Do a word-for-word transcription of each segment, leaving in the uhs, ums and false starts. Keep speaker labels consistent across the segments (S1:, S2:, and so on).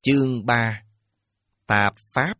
S1: Chương ba. Tạp Pháp.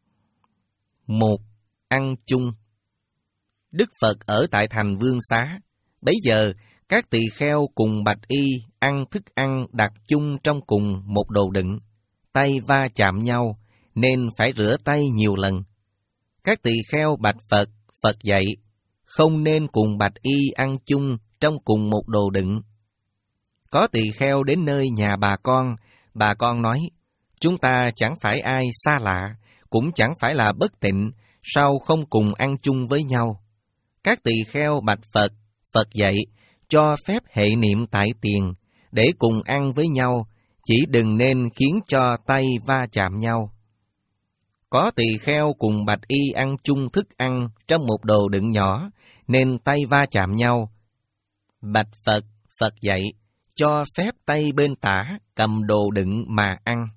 S1: Một. Ăn chung. Đức Phật ở tại thành Vương Xá. Bấy giờ, các tỳ kheo cùng bạch y ăn thức ăn đặt chung trong cùng một đồ đựng. Tay va chạm nhau, nên phải rửa tay nhiều lần. Các tỳ kheo bạch Phật, Phật dạy, không nên cùng bạch y ăn chung trong cùng một đồ đựng. Có tỳ kheo đến nơi nhà bà con, bà con nói, chúng ta chẳng phải ai xa lạ, cũng chẳng phải là bất tịnh, sao không cùng ăn chung với nhau? Các tỳ kheo bạch Phật, Phật dạy, cho phép hệ niệm tại tiền, để cùng ăn với nhau, chỉ đừng nên khiến cho tay va chạm nhau. Có tỳ kheo cùng bạch y ăn chung thức ăn trong một đồ đựng nhỏ, nên tay va chạm nhau. Bạch Phật, Phật dạy, cho phép tay bên tả cầm đồ đựng mà ăn.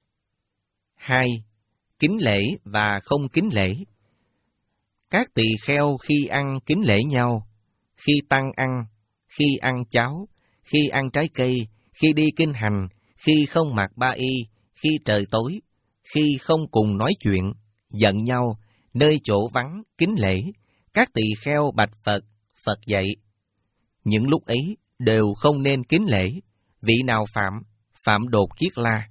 S1: Hai. Kính lễ và không kính lễ. Các tỳ kheo khi ăn kính lễ nhau, khi tăng ăn, khi ăn cháo, khi ăn trái cây, khi đi kinh hành, khi không mặc ba y, khi trời tối, khi không cùng nói chuyện, giận nhau, nơi chỗ vắng, kính lễ, các tỳ kheo bạch Phật, Phật dạy. Những lúc ấy đều không nên kính lễ, vị nào phạm, phạm đột kiết la.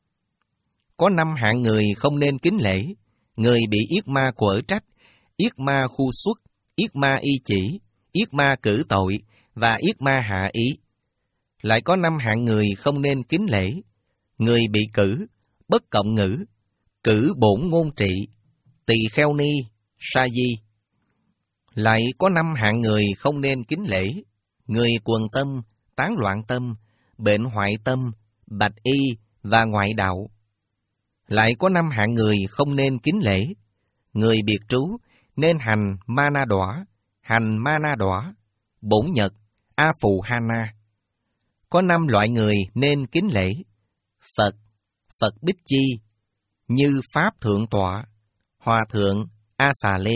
S1: Có năm hạng người không nên kính lễ: người bị yết ma quở trách, yết ma khu xuất, yết ma y chỉ, yết ma cử tội và yết ma hạ ý. Lại có năm hạng người không nên kính lễ: người bị cử, bất cộng ngữ, cử bổn ngôn trị, tỳ kheo ni, sa di. Lại có năm hạng người không nên kính lễ: người quần tâm, tán loạn tâm, bệnh hoại tâm, bạch y và ngoại đạo. Lại có năm hạng người không nên kính lễ: người biệt trú, nên hành ma na đọa, hành ma na đọa, bổn nhật, a phù ha na. Có năm loại người nên kính lễ: Phật, Phật Bích Chi, như Pháp Thượng Tọa, Hòa Thượng A Xà Lê.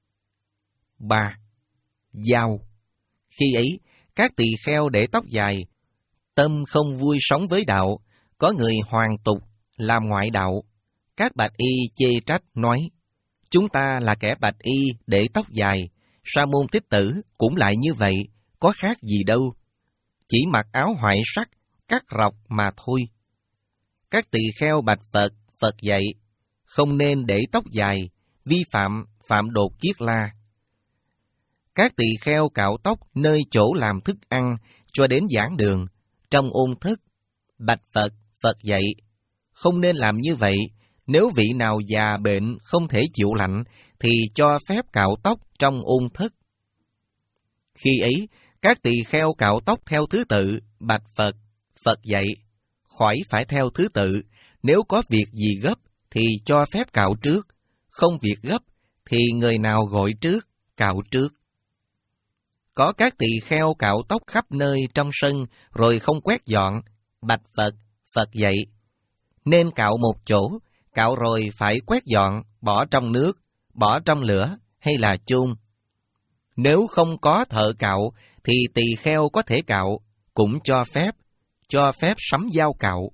S1: Ba. Giao. Khi ấy, các tỳ kheo để tóc dài, tâm không vui sống với đạo, có người hoàn tục, làm ngoại đạo. Các bạch y chê trách nói, chúng ta là kẻ bạch y để tóc dài, Sa môn Thích Tử cũng lại như vậy, có khác gì đâu. Chỉ mặc áo hoại sắc, cắt rọc mà thôi. Các tỳ kheo bạch Phật, Phật dạy, không nên để tóc dài, vi phạm, phạm đột kiết la. Các tỳ kheo cạo tóc nơi chỗ làm thức ăn cho đến giảng đường, trong ôn thức, bạch Phật, Phật dạy, không nên làm như vậy. Nếu vị nào già bệnh không thể chịu lạnh, thì cho phép cạo tóc trong ôn thức. Khi ấy, các tỳ kheo cạo tóc theo thứ tự, bạch Phật, Phật dạy, khỏi phải theo thứ tự. Nếu có việc gì gấp, thì cho phép cạo trước. Không việc gấp, thì người nào gọi trước, cạo trước. Có các tỳ kheo cạo tóc khắp nơi trong sân, rồi không quét dọn, bạch Phật, Phật dạy, nên cạo một chỗ, cạo rồi phải quét dọn, bỏ trong nước, bỏ trong lửa hay là chôn. Nếu không có thợ cạo, thì tỳ kheo có thể cạo, cũng cho phép, cho phép sắm dao cạo.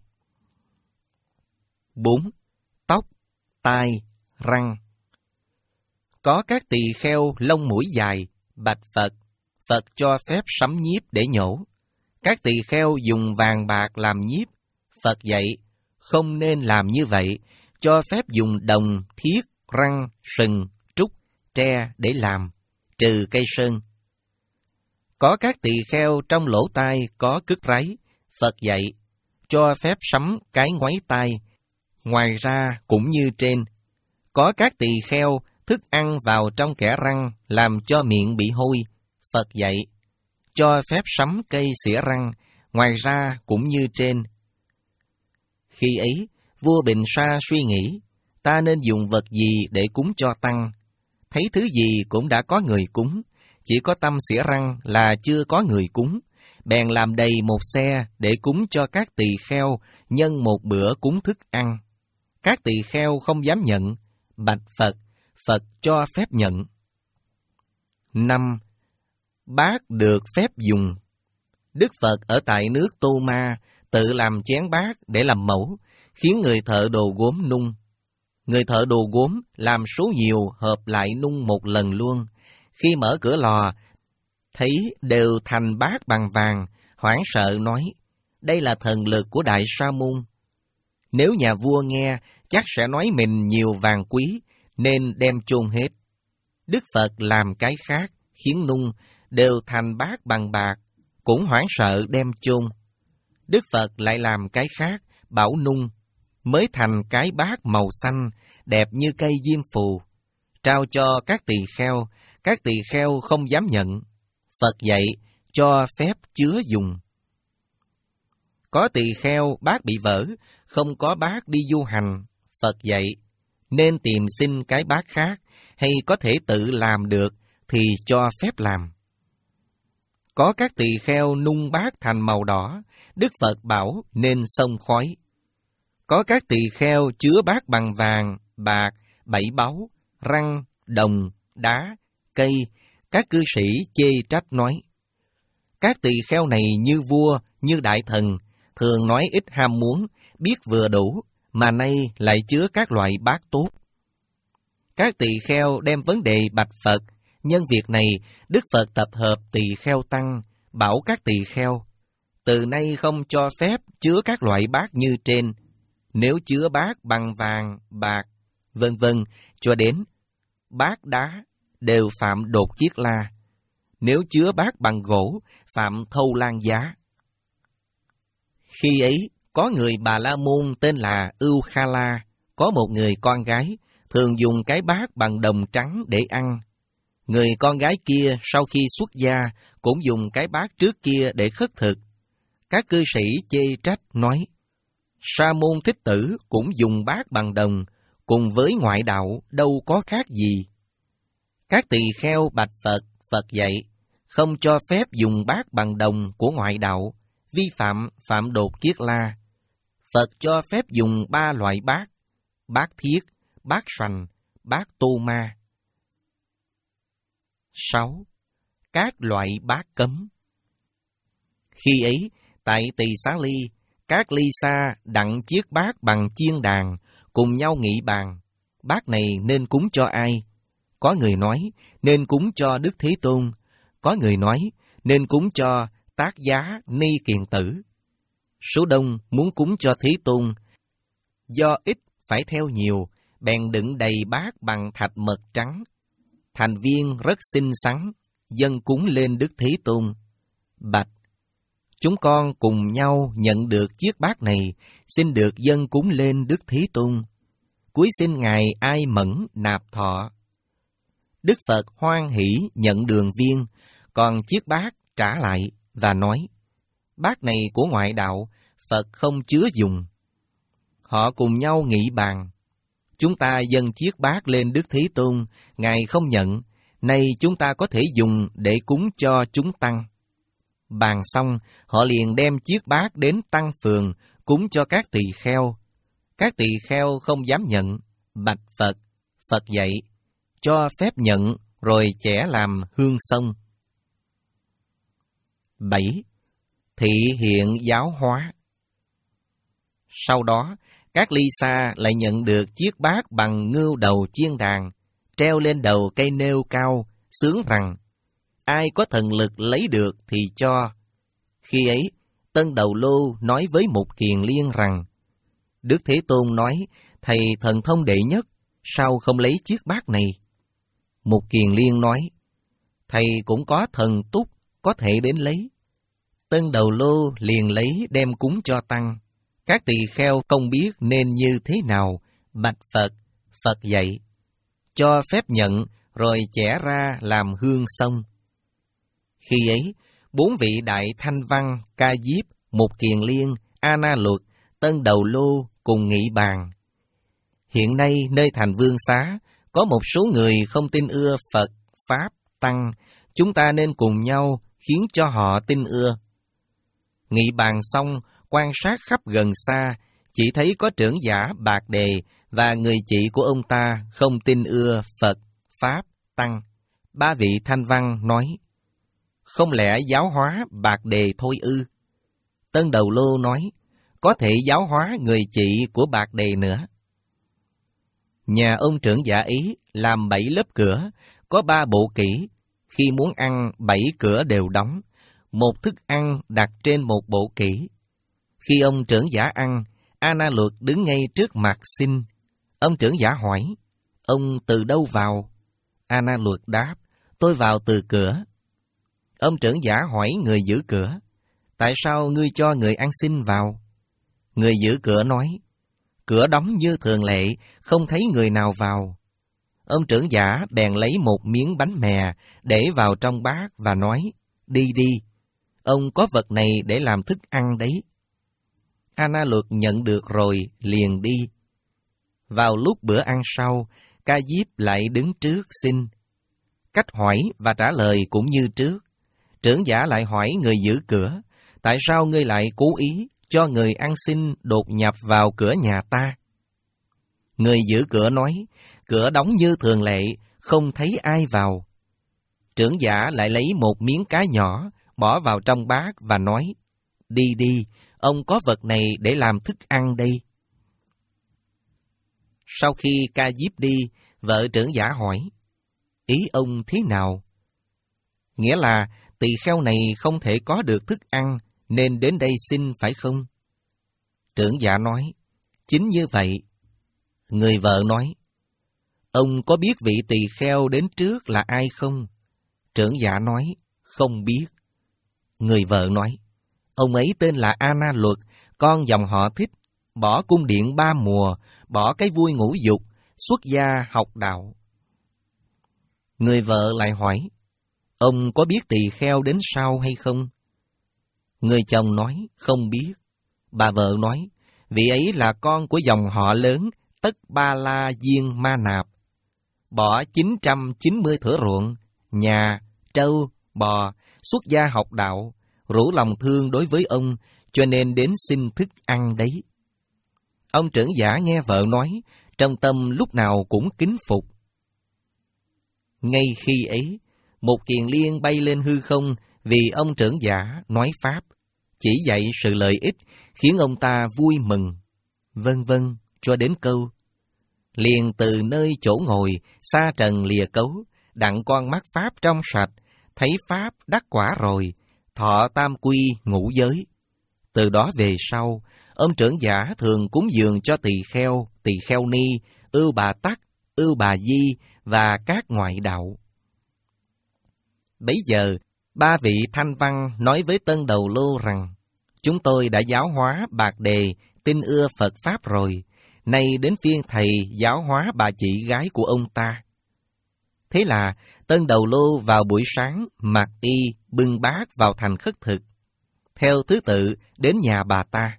S1: Bốn. Tóc, tai, răng. Có các tỳ kheo lông mũi dài, bạch Phật, Phật cho phép sắm nhíp để nhổ. Các tỳ kheo dùng vàng bạc làm nhíp, Phật dạy, không nên làm như vậy, cho phép dùng đồng, thiết, răng, sừng, trúc, tre để làm, trừ cây sơn. Có các tỳ kheo trong lỗ tai có cứt ráy, Phật dạy, cho phép sắm cái ngoáy tai, ngoài ra cũng như trên. Có các tỳ kheo thức ăn vào trong kẽ răng làm cho miệng bị hôi, Phật dạy, cho phép sắm cây xỉa răng, ngoài ra cũng như trên. Khi ấy, vua Bình Sa suy nghĩ, ta nên dùng vật gì để cúng cho tăng? Thấy thứ gì cũng đã có người cúng, chỉ có tâm xỉa răng là chưa có người cúng, bèn làm đầy một xe để cúng cho các tỳ kheo nhân một bữa cúng thức ăn. Các tỳ kheo không dám nhận, bạch Phật, Phật cho phép nhận. Năm. Bát được phép dùng. Đức Phật ở tại nước Tô Ma tự làm chén bát để làm mẫu, khiến người thợ đồ gốm nung. Người thợ đồ gốm làm số nhiều hợp lại nung một lần luôn. Khi mở cửa lò, thấy đều thành bát bằng vàng, hoảng sợ nói, đây là thần lực của Đại Sa Môn. Nếu nhà vua nghe, chắc sẽ nói mình nhiều vàng quý, nên đem chôn hết. Đức Phật làm cái khác, khiến nung, đều thành bát bằng bạc, cũng hoảng sợ đem chôn. Đức Phật lại làm cái khác, bảo nung, mới thành cái bát màu xanh, đẹp như cây diêm phù, trao cho các tỳ kheo. Các tỳ kheo không dám nhận. Phật dạy, cho phép chứa dùng. Có tỳ kheo bát bị vỡ, không có bát đi du hành. Phật dạy, nên tìm xin cái bát khác, hay có thể tự làm được, thì cho phép làm. Có các tỳ kheo nung bát thành màu đỏ, Đức Phật bảo nên xông khói. Có các tỳ kheo chứa bát bằng vàng, bạc, bảy báu, răng, đồng, đá, cây, các cư sĩ chê trách nói, các tỳ kheo này như vua, như đại thần, thường nói ít ham muốn, biết vừa đủ, mà nay lại chứa các loại bát tốt. Các tỳ kheo đem vấn đề bạch Phật. Nhân việc này, Đức Phật tập hợp tỳ kheo tăng, bảo các tỳ kheo, từ nay không cho phép chứa các loại bát như trên. Nếu chứa bát bằng vàng, bạc, vân vân, cho đến bát đá, đều phạm đột kiết la. Nếu chứa bát bằng gỗ, phạm thâu lan giá. Khi ấy, có người Bà La Môn tên là Ưu Kha La, có một người con gái, thường dùng cái bát bằng đồng trắng để ăn. Người con gái kia sau khi xuất gia, cũng dùng cái bát trước kia để khất thực. Các cư sĩ chê trách nói, Sa môn Thích Tử cũng dùng bát bằng đồng, cùng với ngoại đạo đâu có khác gì. Các tỳ kheo bạch Phật, Phật dạy, không cho phép dùng bát bằng đồng của ngoại đạo, vi phạm phạm đột kiết la. Phật cho phép dùng ba loại bát, bát thiết, bát sành, bát tô ma. Sáu. Các loại bát cấm. Khi ấy, tại Tỳ Xá Ly, các ly sa đặng chiếc bát bằng chiên đàn, cùng nhau nghị bàn, bát này nên cúng cho ai? Có người nói, nên cúng cho Đức Thế Tôn. Có người nói, nên cúng cho Tác Giá Ni Kiền Tử. Số đông muốn cúng cho Thế Tôn. Do ít phải theo nhiều, bèn đựng đầy bát bằng thạch mật trắng. Thành viên rất xinh xắn, dâng cúng lên Đức Thế Tôn. Bạch, chúng con cùng nhau nhận được chiếc bát này, xin được dâng cúng lên Đức Thế Tôn. Cúi xin Ngài Ai Mẫn nạp thọ. Đức Phật hoan hỷ nhận đường viên, còn chiếc bát trả lại và nói, bát này của ngoại đạo, Phật không chứa dùng. Họ cùng nhau nghị bàn, chúng ta dâng chiếc bát lên Đức Thế Tôn, Ngài không nhận, nay chúng ta có thể dùng để cúng cho chúng tăng. Bàn xong, họ liền đem chiếc bát đến tăng phường, cúng cho các tỳ kheo. Các tỳ kheo không dám nhận, bạch Phật, Phật dạy, cho phép nhận, rồi chẻ làm hương xông. Bảy. Thị hiện giáo hóa. Sau đó, các ly sa lại nhận được chiếc bát bằng ngưu đầu chiên đàn, treo lên đầu cây nêu cao, sướng rằng, ai có thần lực lấy được thì cho. Khi ấy, Tân Đầu Lô nói với Mục Kiền Liên rằng, Đức Thế Tôn nói, thầy thần thông đệ nhất, sao không lấy chiếc bát này? Mục Kiền Liên nói, thầy cũng có thần túc, có thể đến lấy. Tân Đầu Lô liền lấy đem cúng cho tăng. Các tỳ kheo không biết nên như thế nào, bạch Phật, Phật dạy, cho phép nhận, rồi chẻ ra làm hương xông. Khi ấy, bốn vị đại thanh văn, Ca Diếp, Mục Kiền Liên, A Na Luật, Tân Đầu Lô cùng nghị bàn. Hiện nay nơi thành Vương Xá, có một số người không tin ưa Phật, Pháp, Tăng, chúng ta nên cùng nhau khiến cho họ tin ưa. Nghị bàn xong, quan sát khắp gần xa, chỉ thấy có trưởng giả Bạc Đề và người chị của ông ta không tin ưa Phật, Pháp, Tăng. Ba vị thanh văn nói, không lẽ giáo hóa Bạc Đề thôi ư? Tân Đầu Lô nói, có thể giáo hóa người chị của Bạc Đề nữa. Nhà ông trưởng giả ấy làm bảy lớp cửa, có ba bộ kỹ. Khi muốn ăn, bảy cửa đều đóng. Một thức ăn đặt trên một bộ kỹ. Khi ông trưởng giả ăn, A Na Luật đứng ngay trước mặt xin. Ông trưởng giả hỏi, ông từ đâu vào? A Na Luật đáp, tôi vào từ cửa. Ông trưởng giả hỏi người giữ cửa, tại sao ngươi cho người ăn xin vào? Người giữ cửa nói, cửa đóng như thường lệ, không thấy người nào vào. Ông trưởng giả bèn lấy một miếng bánh mè để vào trong bát và nói, đi đi, ông có vật này để làm thức ăn đấy. A Na Luật nhận được rồi, liền đi. Vào lúc bữa ăn sau, Ca Diếp lại đứng trước xin. Cách hỏi và trả lời cũng như trước. Trưởng giả lại hỏi người giữ cửa, tại sao ngươi lại cố ý cho người ăn xin đột nhập vào cửa nhà ta? Người giữ cửa nói, cửa đóng như thường lệ, không thấy ai vào. Trưởng giả lại lấy một miếng cá nhỏ, bỏ vào trong bát và nói, đi đi, ông có vật này để làm thức ăn đây. Sau khi Ca Diếp đi, vợ trưởng giả hỏi, ý ông thế nào? Nghĩa là tỳ kheo này không thể có được thức ăn, nên đến đây xin phải không? Trưởng giả nói, chính như vậy. Người vợ nói, ông có biết vị tỳ kheo đến trước là ai không? Trưởng giả nói, không biết. Người vợ nói, ông ấy tên là A Na Luật, con dòng họ Thích, bỏ cung điện ba mùa, bỏ cái vui ngũ dục, xuất gia học đạo. Người vợ lại hỏi, ông có biết tỳ kheo đến sau hay không? Người chồng nói, không biết. Bà vợ nói, vị ấy là con của dòng họ lớn Tất Ba La Diên Ma Nạp, bỏ chín trăm chín mươi thửa ruộng, nhà, trâu, bò, xuất gia học đạo, rủ lòng thương đối với ông, cho nên đến xin thức ăn đấy. Ông trưởng giả nghe vợ nói, trong tâm lúc nào cũng kính phục. Ngay khi ấy, một kiền liên bay lên hư không vì ông trưởng giả nói Pháp, chỉ dạy sự lợi ích, khiến ông ta vui mừng, vân vân, cho đến câu. Liền từ nơi chỗ ngồi, xa trần lìa cấu, đặng con mắt Pháp trong sạch, thấy Pháp đắc quả rồi, thọ tam quy ngũ giới. Từ đó về sau, ông trưởng giả thường cúng dường cho tỳ kheo, tỳ kheo ni, ưu bà tắc, ưu bà di và các ngoại đạo. Bấy giờ, ba vị thanh văn nói với Tân Đầu Lô rằng, chúng tôi đã giáo hóa Bạc Đề, tin ưa Phật Pháp rồi, nay đến phiên thầy giáo hóa bà chị gái của ông ta. Thế là Tân Đầu Lô vào buổi sáng mặc y bưng bát vào thành khất thực, theo thứ tự đến nhà bà ta.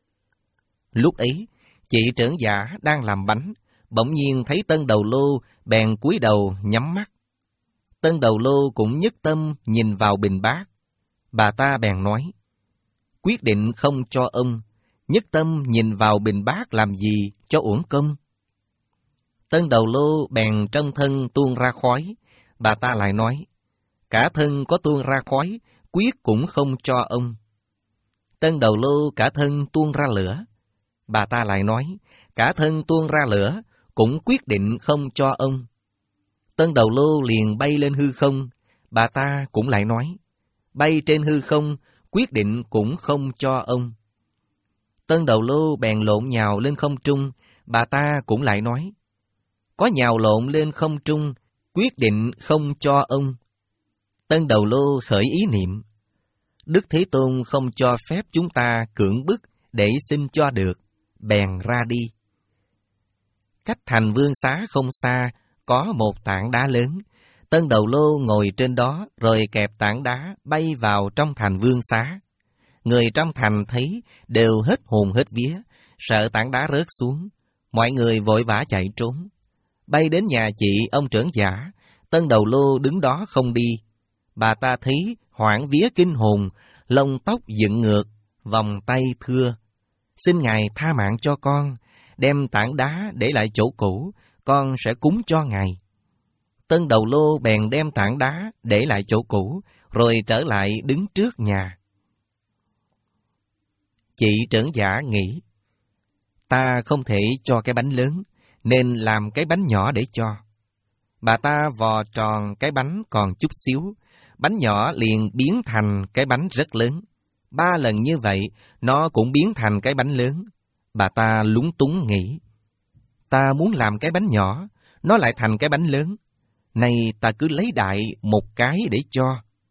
S1: Lúc ấy, chị trưởng giả đang làm bánh, bỗng nhiên thấy Tân Đầu Lô bèn cúi đầu nhắm mắt. Tân Đầu Lô cũng nhất tâm nhìn vào bình bát. Bà ta bèn nói, quyết định không cho ông, nhất tâm nhìn vào bình bát làm gì cho uổng công. Tân Đầu Lô bèn trong thân tuôn ra khói. Bà ta lại nói, cả thân có tuôn ra khói, quyết cũng không cho ông. Tân Đầu Lô cả thân tuôn ra lửa. Bà ta lại nói, cả thân tuôn ra lửa, cũng quyết định không cho ông. Tân Đầu Lô liền bay lên hư không. Bà ta cũng lại nói, bay trên hư không, quyết định cũng không cho ông. Tân Đầu Lô bèn lộn nhào lên không trung. Bà ta cũng lại nói, có nhào lộn lên không trung, quyết định không cho ông. Tân Đầu Lô khởi ý niệm, Đức Thế Tôn không cho phép chúng ta cưỡng bức để xin cho được, bèn ra đi. Cách thành Vương Xá không xa, có một tảng đá lớn. Tân Đầu Lô ngồi trên đó, rồi kẹp tảng đá bay vào trong thành Vương Xá. Người trong thành thấy đều hết hồn hết vía, sợ tảng đá rớt xuống. Mọi người vội vã chạy trốn. Bay đến nhà chị ông trưởng giả, Tân Đầu Lô đứng đó không đi. Bà ta thấy hoảng vía kinh hồn, lông tóc dựng ngược, vòng tay thưa, xin Ngài tha mạng cho con, đem tảng đá để lại chỗ cũ, con sẽ cúng cho Ngài. Tân Đầu Lô bèn đem tảng đá để lại chỗ cũ, rồi trở lại đứng trước nhà. Chị trưởng giả nghĩ, ta không thể cho cái bánh lớn, nên làm cái bánh nhỏ để cho. Bà ta vò tròn cái bánh còn chút xíu, bánh nhỏ liền biến thành cái bánh rất lớn. Ba lần như vậy, nó cũng biến thành cái bánh lớn. Bà ta lúng túng nghĩ, ta muốn làm cái bánh nhỏ, nó lại thành cái bánh lớn. Nay ta cứ lấy đại một cái để cho.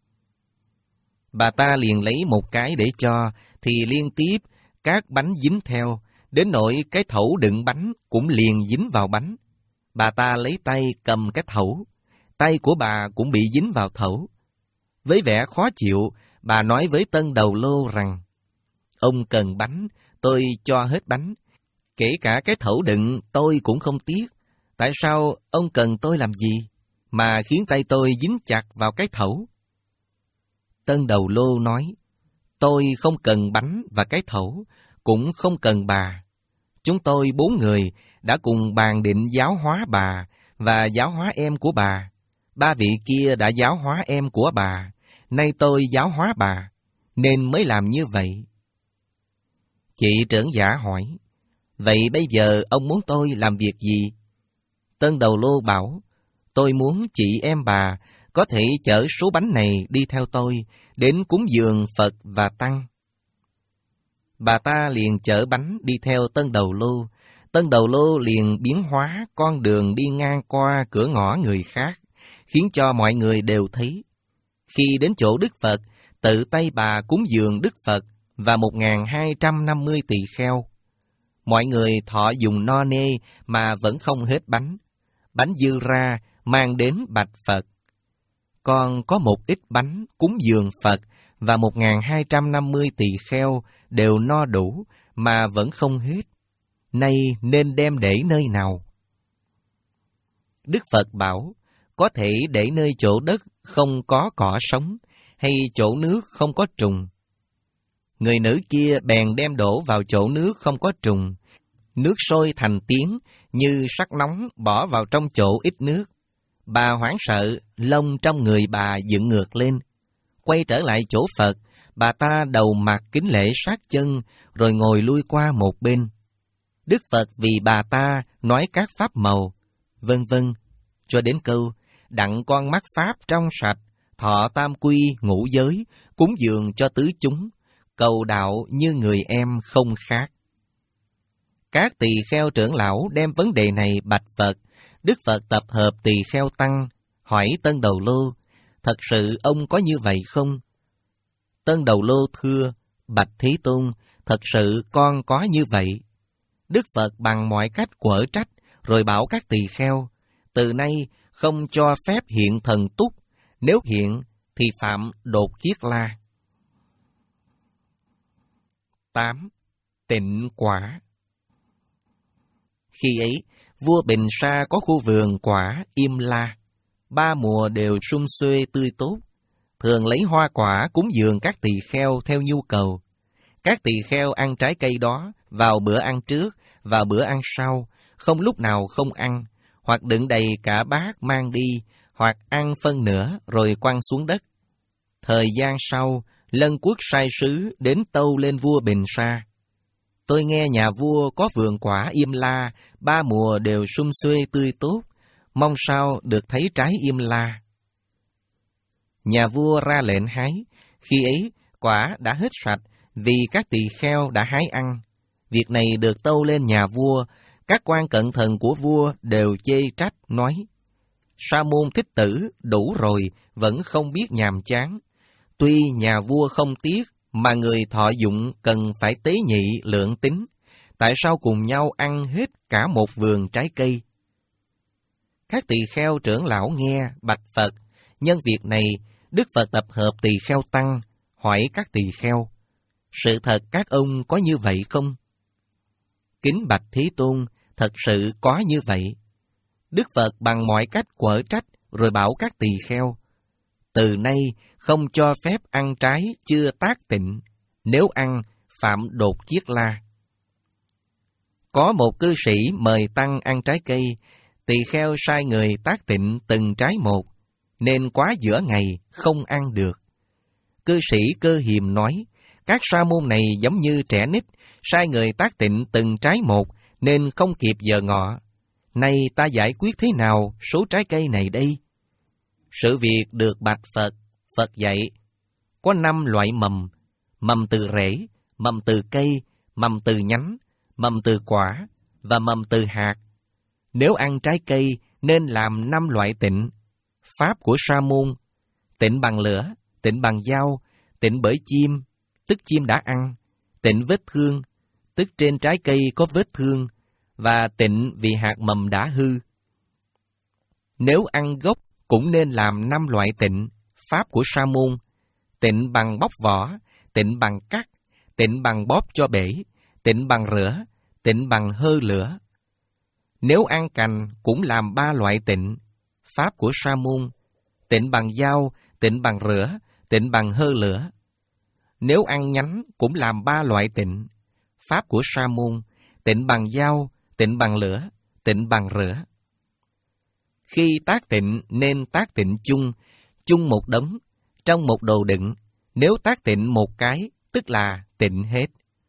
S1: Bà ta liền lấy một cái để cho, thì liên tiếp các bánh dính theo, đến nỗi cái thẩu đựng bánh cũng liền dính vào bánh. Bà ta lấy tay cầm cái thẩu, tay của bà cũng bị dính vào thẩu. Với vẻ khó chịu, bà nói với tân đầu lô rằng, ông cần bánh, tôi cho hết bánh. Kể cả cái thẩu đựng tôi cũng không tiếc. Tại sao ông cần tôi làm gì, mà khiến tay tôi dính chặt vào cái thẩu? Tân đầu lô nói, tôi không cần bánh và cái thẩu, cũng không cần bà. Chúng tôi bốn người đã cùng bàn định giáo hóa bà và giáo hóa em của bà. Ba vị kia đã giáo hóa em của bà, nay tôi giáo hóa bà, nên mới làm như vậy. Chị trưởng giả hỏi, vậy bây giờ ông muốn tôi làm việc gì? Tân đầu lô bảo, tôi muốn chị em bà có thể chở số bánh này đi theo tôi, đến cúng dường Phật và Tăng. Bà ta liền chở bánh đi theo tân đầu lô. Tân đầu lô liền biến hóa con đường đi ngang qua cửa ngõ người khác, khiến cho mọi người đều thấy. Khi đến chỗ Đức Phật, tự tay bà cúng dường Đức Phật và một nghìn hai trăm năm mươi tỳ kheo. Mọi người thọ dùng no nê mà vẫn không hết bánh. Bánh dư ra mang đến bạch Phật. Con có một ít bánh cúng dường Phật và một nghìn hai trăm năm mươi tỳ kheo đều no đủ mà vẫn không hết. Nay nên đem để nơi nào? Đức Phật bảo, có thể để nơi chỗ đất không có cỏ sống, hay chỗ nước không có trùng. Người nữ kia bèn đem đổ vào chỗ nước không có trùng. Nước sôi thành tiếng, như sắt nóng bỏ vào trong chỗ ít nước. Bà hoảng sợ, lông trong người bà dựng ngược lên. Quay trở lại chỗ Phật, bà ta đầu mặt kính lễ sát chân, rồi ngồi lui qua một bên. Đức Phật vì bà ta nói các pháp màu, vân vân, cho đến câu, đặng con mắt pháp trong sạch, thọ tam quy ngũ giới, cúng dường cho tứ chúng, cầu đạo như người em không khác. Các tỳ kheo trưởng lão đem vấn đề này bạch Phật. Đức Phật tập hợp tỳ kheo tăng, hỏi tân đầu lô, thật sự ông có như vậy không? Tân đầu lô thưa, bạch Thế Tôn, thật sự con có như vậy. Đức Phật bằng mọi cách quở trách, rồi bảo các tỳ kheo, từ nay không cho phép hiện thần túc, nếu hiện thì phạm đột kiết la. tám. Tịnh quả. Khi ấy, vua Bình Sa có khu vườn quả Im La, ba mùa đều sum xuê tươi tốt, thường lấy hoa quả cúng dường các tỳ kheo theo nhu cầu. Các tỳ kheo ăn trái cây đó vào bữa ăn trước, vào bữa ăn sau, không lúc nào không ăn, hoặc đựng đầy cả bát mang đi, hoặc ăn phân nửa rồi quăng xuống đất. Thời gian sau, Lân Quốc sai sứ đến tâu lên vua Bình Sa. Tôi nghe nhà vua có vườn quả Im La, ba mùa đều sum xuê tươi tốt, mong sao được thấy trái Im La. Nhà vua ra lệnh hái, khi ấy quả đã hết sạch vì các tỳ kheo đã hái ăn. Việc này được tâu lên nhà vua, các quan cận thần của vua đều chê trách nói, Sa môn Thích Tử đủ rồi vẫn không biết nhàm chán. Tuy nhà vua không tiếc, mà người thọ dụng cần phải tế nhị lượng tính, tại sao cùng nhau ăn hết cả một vườn trái cây? Các tỳ kheo trưởng lão nghe bạch Phật, nhân việc này, Đức Phật tập hợp tỳ kheo tăng, hỏi các tỳ kheo, sự thật các ông có như vậy không? Kính bạch Thế Tôn, thật sự có như vậy. Đức Phật bằng mọi cách quở trách, rồi bảo các tỳ kheo, từ nay không cho phép ăn trái chưa tác tịnh, nếu ăn phạm đột kiết la. Có một cư sĩ mời tăng ăn trái cây, tỳ kheo sai người tác tịnh từng trái một, nên quá giữa ngày không ăn được. Cư sĩ Cơ Hiềm nói, Các sa môn này giống như trẻ nít, sai người tác tịnh từng trái một, nên không kịp giờ ngọ. Nay ta giải quyết thế nào số trái cây này đây? Sự việc được bạch Phật. Phật dạy, có năm loại mầm: mầm từ rễ, mầm từ cây, mầm từ nhánh, mầm từ quả và mầm từ hạt. Nếu ăn trái cây nên làm năm loại tịnh. Pháp của sa môn: tịnh bằng lửa, tịnh bằng dao, tịnh bởi chim, tức chim đã ăn, tịnh vết thương, tức trên trái cây có vết thương, và tịnh vì hạt mầm đã hư. Nếu ăn gốc cũng nên làm năm loại tịnh. Pháp của sa môn: tịnh bằng bóc vỏ, tịnh bằng cắt, tịnh bằng bóp cho bể, tịnh bằng rửa, tịnh bằng hơ lửa. Nếu ăn cành cũng làm ba loại tịnh. Pháp của sa môn: tịnh bằng dao, tịnh bằng rửa, tịnh bằng hơ lửa. Nếu ăn nhánh cũng làm ba loại tịnh. Pháp của sa môn: tịnh bằng dao, tịnh bằng lửa, tịnh bằng rửa. Khi tác tịnh nên tác tịnh chung, chung một đống, trong một đồ đựng. Nếu tác tịnh một cái, tức là tịnh hết.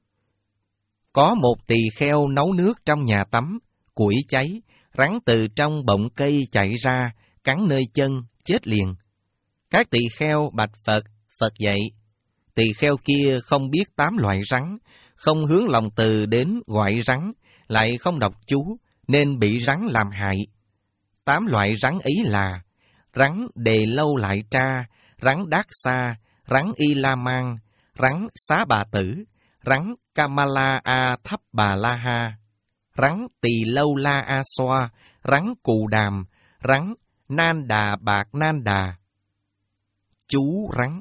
S1: Có một tỳ kheo nấu nước trong nhà tắm, củi cháy, rắn từ trong bọng cây chạy ra, cắn nơi chân, chết liền. Các tỳ kheo bạch Phật. Phật dạy, tỳ kheo kia không biết tám loại rắn, không hướng lòng từ đến gọi rắn, lại không đọc chú, nên bị rắn làm hại. Tám loại rắn ấy là rắn đề lâu lại tra, rắn đát xa, rắn y la mang, rắn xá bà tử, rắn kamala a thấp bà la ha, rắn tỳ lâu la a xoa, rắn cù đàm, rắn nan đà bạc nan đà. Chú rắn: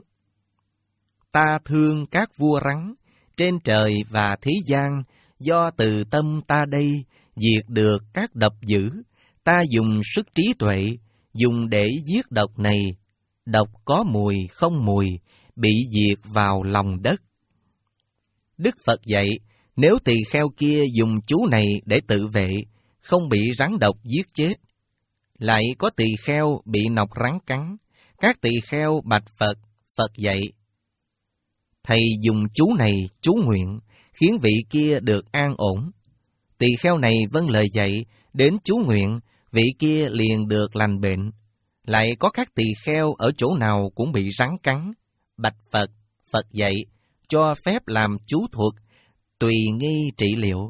S1: ta thương các vua rắn, trên trời và thế gian, do từ tâm ta đây, diệt được các độc dữ, ta dùng sức trí tuệ, dùng để giết độc này, độc có mùi không mùi, bị diệt vào lòng đất. Đức Phật dạy, nếu tỳ kheo kia dùng chú này để tự vệ, không bị rắn độc giết chết. Lại có tỳ kheo bị nọc rắn cắn, các tỳ kheo bạch Phật. Phật dạy, thầy dùng chú này chú nguyện, khiến vị kia được an ổn. Tỳ kheo này vâng lời dạy, đến chú nguyện, vị kia liền được lành bệnh. Lại có các tỳ kheo ở chỗ nào cũng bị rắn cắn. Bạch Phật. Phật dạy, cho phép làm chú thuật, tùy nghi trị liệu.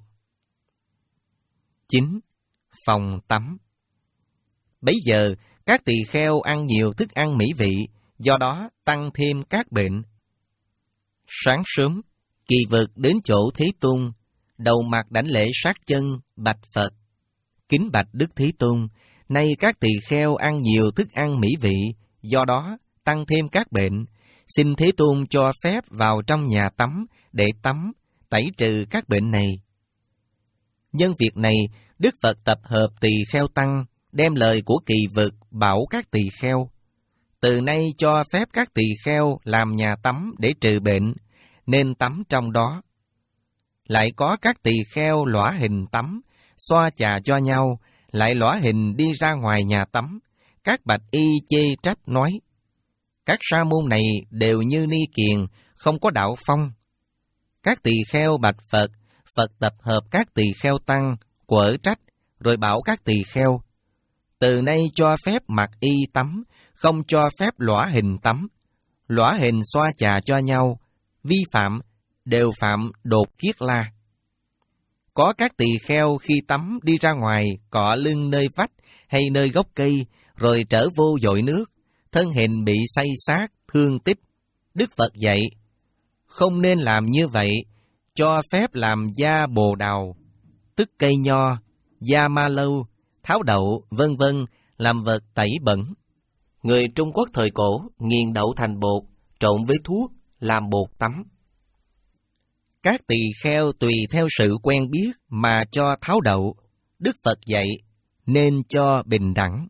S1: chín. Phòng tắm. Bấy giờ, các tỳ kheo ăn nhiều thức ăn mỹ vị, do đó tăng thêm các bệnh. Sáng sớm, Kỳ Vực đến chỗ Thế Tôn, đầu mặt đảnh lễ sát chân, bạch Phật. Kính bạch Đức Thế Tôn, nay các tỳ kheo ăn nhiều thức ăn mỹ vị, do đó tăng thêm các bệnh. Xin Thế Tôn cho phép vào trong nhà tắm để tắm, tẩy trừ các bệnh này. Nhân việc này, Đức Phật tập hợp tỳ kheo tăng, đem lời của Kỳ Vực bảo các tỳ kheo. Từ nay cho phép các tỳ kheo làm nhà tắm để trừ bệnh, nên tắm trong đó. Lại có các tỳ kheo lõa hình tắm, xoa chà cho nhau, lại lõa hình đi ra ngoài nhà tắm. Các bạch y chê trách nói, các sa môn này đều như ni kiền, không có đạo phong. Các tỳ kheo bạch Phật. Phật tập hợp các tỳ kheo tăng, quở trách, rồi bảo các tỳ kheo, từ nay cho phép mặc y tắm, không cho phép lõa hình tắm. Lõa hình xoa chà cho nhau, vi phạm, đều phạm đột kiết la. Có các tỳ kheo khi tắm đi ra ngoài, cọ lưng nơi vách hay nơi gốc cây, rồi trở vô dội nước, thân hình bị xay xát, thương tích. Đức Phật dạy, không nên làm như vậy, cho phép làm da bồ đào, tức cây nho, da ma lâu, tháo đậu, vân vân, làm vật tẩy bẩn. Người Trung Quốc thời cổ nghiền đậu thành bột, trộn với thuốc, làm bột tắm. Các tỳ kheo tùy theo sự quen biết mà cho tháo đậu. Đức Phật dạy, nên cho bình đẳng.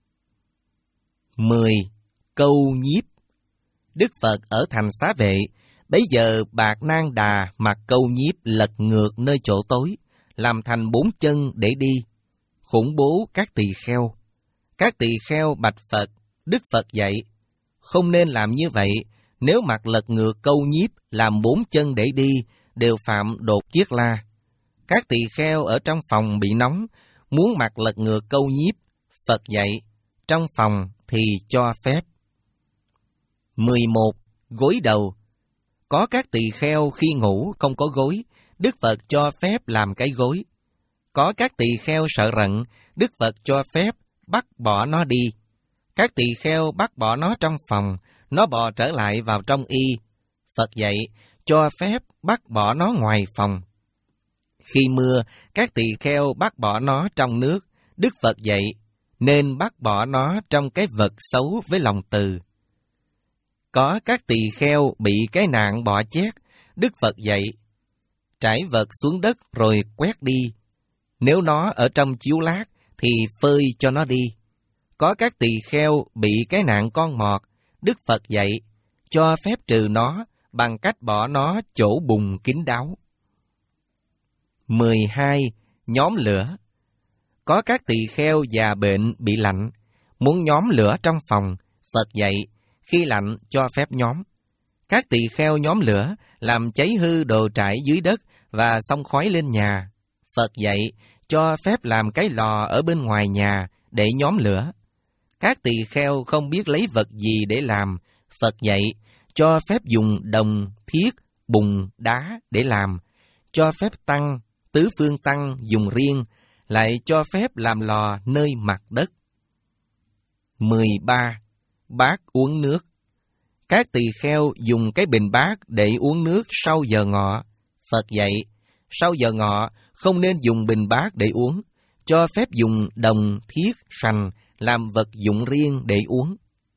S1: mười. Câu nhiếp. Đức Phật ở thành Xá Vệ, bấy giờ Bạc Nan Đà mặc câu nhiếp lật ngược nơi chỗ tối, làm thành bốn chân để đi, khủng bố các tỳ kheo. Các tỳ kheo bạch Phật. Đức Phật dạy, không nên làm như vậy, Nếu mặt lật ngược câu nhiếp làm bốn chân để đi, đều phạm đột kiết la. Các tỳ kheo ở trong phòng bị nóng, muốn mặt lật ngược câu nhiếp, Phật dạy, trong phòng thì cho phép. mười một. Gối đầu. Có các tỳ kheo khi ngủ không có gối, Đức Phật cho phép làm cái gối. Có các tỳ kheo sợ rận, Đức Phật cho phép bắt bỏ nó đi. Các tỳ kheo bắt bỏ nó trong phòng, nó bò trở lại vào trong y. Phật dạy, cho phép bắt bỏ nó ngoài phòng. Khi mưa, các tỳ kheo bắt bỏ nó trong nước. Đức Phật dạy, nên bắt bỏ nó trong cái vật xấu với lòng từ. Có các tỳ kheo bị cái nạn bọ chét, Đức Phật dạy, trải vật xuống đất rồi quét đi. Nếu nó ở trong chiếu lát, thì phơi cho nó đi. Có các tỳ kheo bị cái nạn con mọt, Đức Phật dạy, cho phép trừ nó bằng cách bỏ nó chỗ bùn kín đáo. mười hai. Nhóm lửa. Có các tỳ kheo già bệnh bị lạnh, muốn nhóm lửa trong phòng, Phật dạy, khi lạnh cho phép nhóm. Các tỳ kheo nhóm lửa, làm cháy hư đồ trải dưới đất và xông khói lên nhà. Phật dạy, cho phép làm cái lò ở bên ngoài nhà để nhóm lửa. Các tỳ kheo không biết lấy vật gì để làm, Phật dạy, cho phép dùng đồng, thiết, bùn, đá để làm. Cho phép tăng, tứ phương tăng dùng riêng, lại cho phép làm lò nơi mặt đất. mười ba. Bát uống nước. Các tỳ kheo dùng cái bình bát để uống nước sau giờ ngọ. Phật dạy, sau giờ ngọ không nên dùng bình bát để uống, cho phép dùng đồng, thiết, sành làm vật dụng riêng để uống.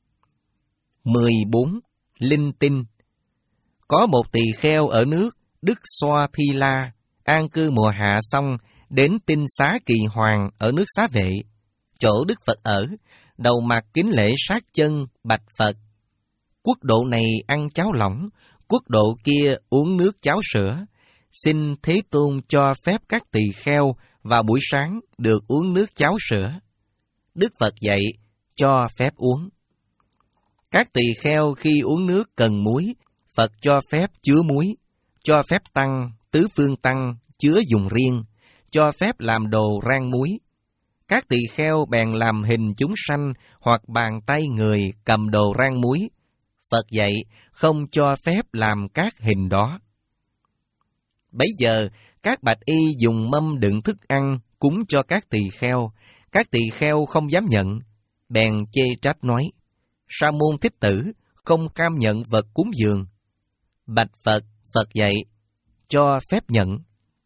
S1: mười bốn. Linh tinh. Có một tỳ kheo ở nước Đức Xoa Thi La, an cư mùa hạ xong, đến Tinh Xá Kỳ Hoàng ở nước Xá Vệ, chỗ Đức Phật ở, đầu mặt kính lễ sát chân, bạch Phật. Quốc độ này ăn cháo lỏng, quốc độ kia uống nước cháo sữa. Xin Thế Tôn cho phép các tỳ kheo vào buổi sáng được uống nước cháo sữa. Đức Phật dạy, cho phép uống. Các tỳ kheo khi uống nước cần muối, Phật cho phép chứa muối, cho phép tăng, tứ phương tăng, chứa dùng riêng, cho phép làm đồ rang muối. Các tỳ kheo bèn làm hình chúng sanh hoặc bàn tay người cầm đồ rang muối. Phật dạy, không cho phép làm các hình đó. Bấy giờ, các bạch y dùng mâm đựng thức ăn cúng cho các tỳ kheo. Các tỳ kheo không dám nhận, bèn chê trách nói, Sa môn Thích Tử không cam nhận vật cúng dường. Bạch Phật, Phật dạy, cho phép nhận.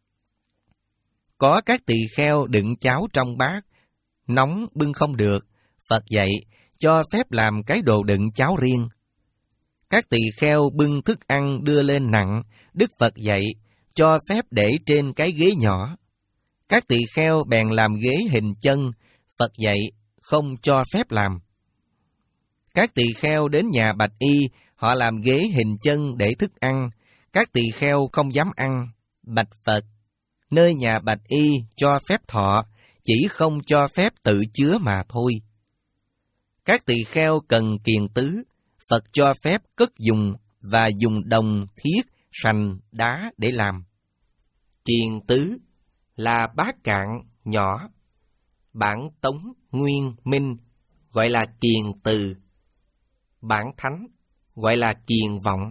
S1: Có các tỳ kheo đựng cháo trong bát, nóng bưng không được, Phật dạy, cho phép làm cái đồ đựng cháo riêng. Các tỳ kheo bưng thức ăn đưa lên nặng, Đức Phật dạy, cho phép để trên cái ghế nhỏ. Các tỳ kheo bèn làm ghế hình chân, Phật dạy, không cho phép làm. Các tỳ kheo đến nhà bạch y, họ làm ghế hình chân để thức ăn. Các tỳ kheo không dám ăn. Bạch Phật, nơi nhà bạch y cho phép thọ, chỉ không cho phép tự chứa mà thôi. Các tỳ kheo cần kiền tứ, Phật cho phép cất dùng và dùng đồng, thiết, sành, đá để làm. Kiền tứ là bát cạn nhỏ. Bản Tống, Nguyên, Minh gọi là kiền từ. Bản Thánh gọi là kiền vọng.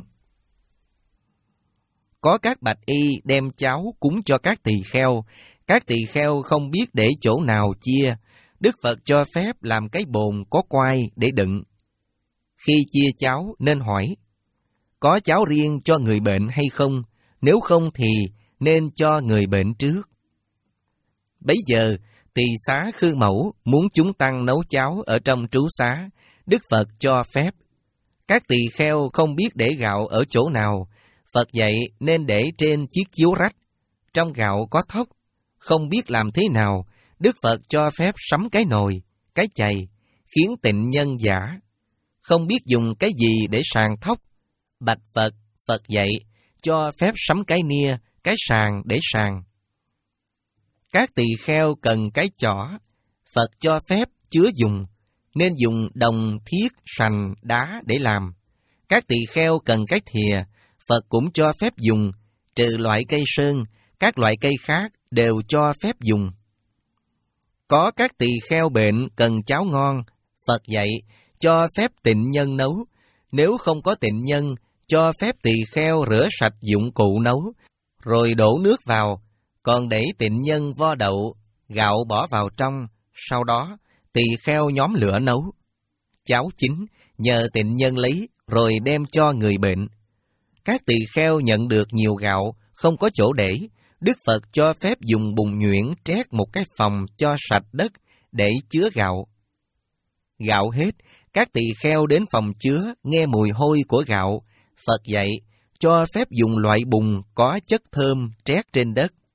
S1: Có các bạch y đem cháo cúng cho các tỳ kheo. Các tỳ kheo không biết để chỗ nào chia. Đức Phật cho phép làm cái bồn có quai để đựng. Khi chia cháo nên hỏi, có cháo riêng cho người bệnh hay không? Nếu không thì nên cho người bệnh trước. Bấy giờ, tỳ xá Khư Mẫu muốn chúng tăng nấu cháo ở trong trú xá. Đức Phật cho phép. Các tỳ kheo không biết để gạo ở chỗ nào. Phật dạy nên để trên chiếc chiếu rách. Trong gạo có thóc. Không biết làm thế nào, Đức Phật cho phép sắm cái nồi, cái chày, khiến tịnh nhân giả. Không biết dùng cái gì để sàng thóc. Bạch Phật, Phật dạy, cho phép sắm cái nia, cái sàng để sàng. Các tỳ kheo cần cái chỏ, Phật cho phép chứa dùng, nên dùng đồng, thiết, sành, đá để làm. Các tỳ kheo cần cái thìa, Phật cũng cho phép dùng, trừ loại cây sơn, các loại cây khác đều cho phép dùng. Có các tỳ kheo bệnh cần cháo ngon, Phật dạy cho phép tịnh nhân nấu. Nếu không có tịnh nhân, cho phép tỳ kheo rửa sạch dụng cụ nấu, rồi đổ nước vào, còn để tịnh nhân vo đậu, gạo bỏ vào trong, sau đó tỳ kheo nhóm lửa nấu. Cháo chín, nhờ tịnh nhân lấy, rồi đem cho người bệnh. Các tỳ kheo nhận được nhiều gạo, không có chỗ để, Đức Phật cho phép dùng bùn nhuyễn trét một cái phòng cho sạch đất để chứa gạo. Gạo hết, các tỳ kheo đến phòng chứa nghe mùi hôi của gạo. Phật dạy cho phép dùng loại bùn có chất thơm trét trên đất.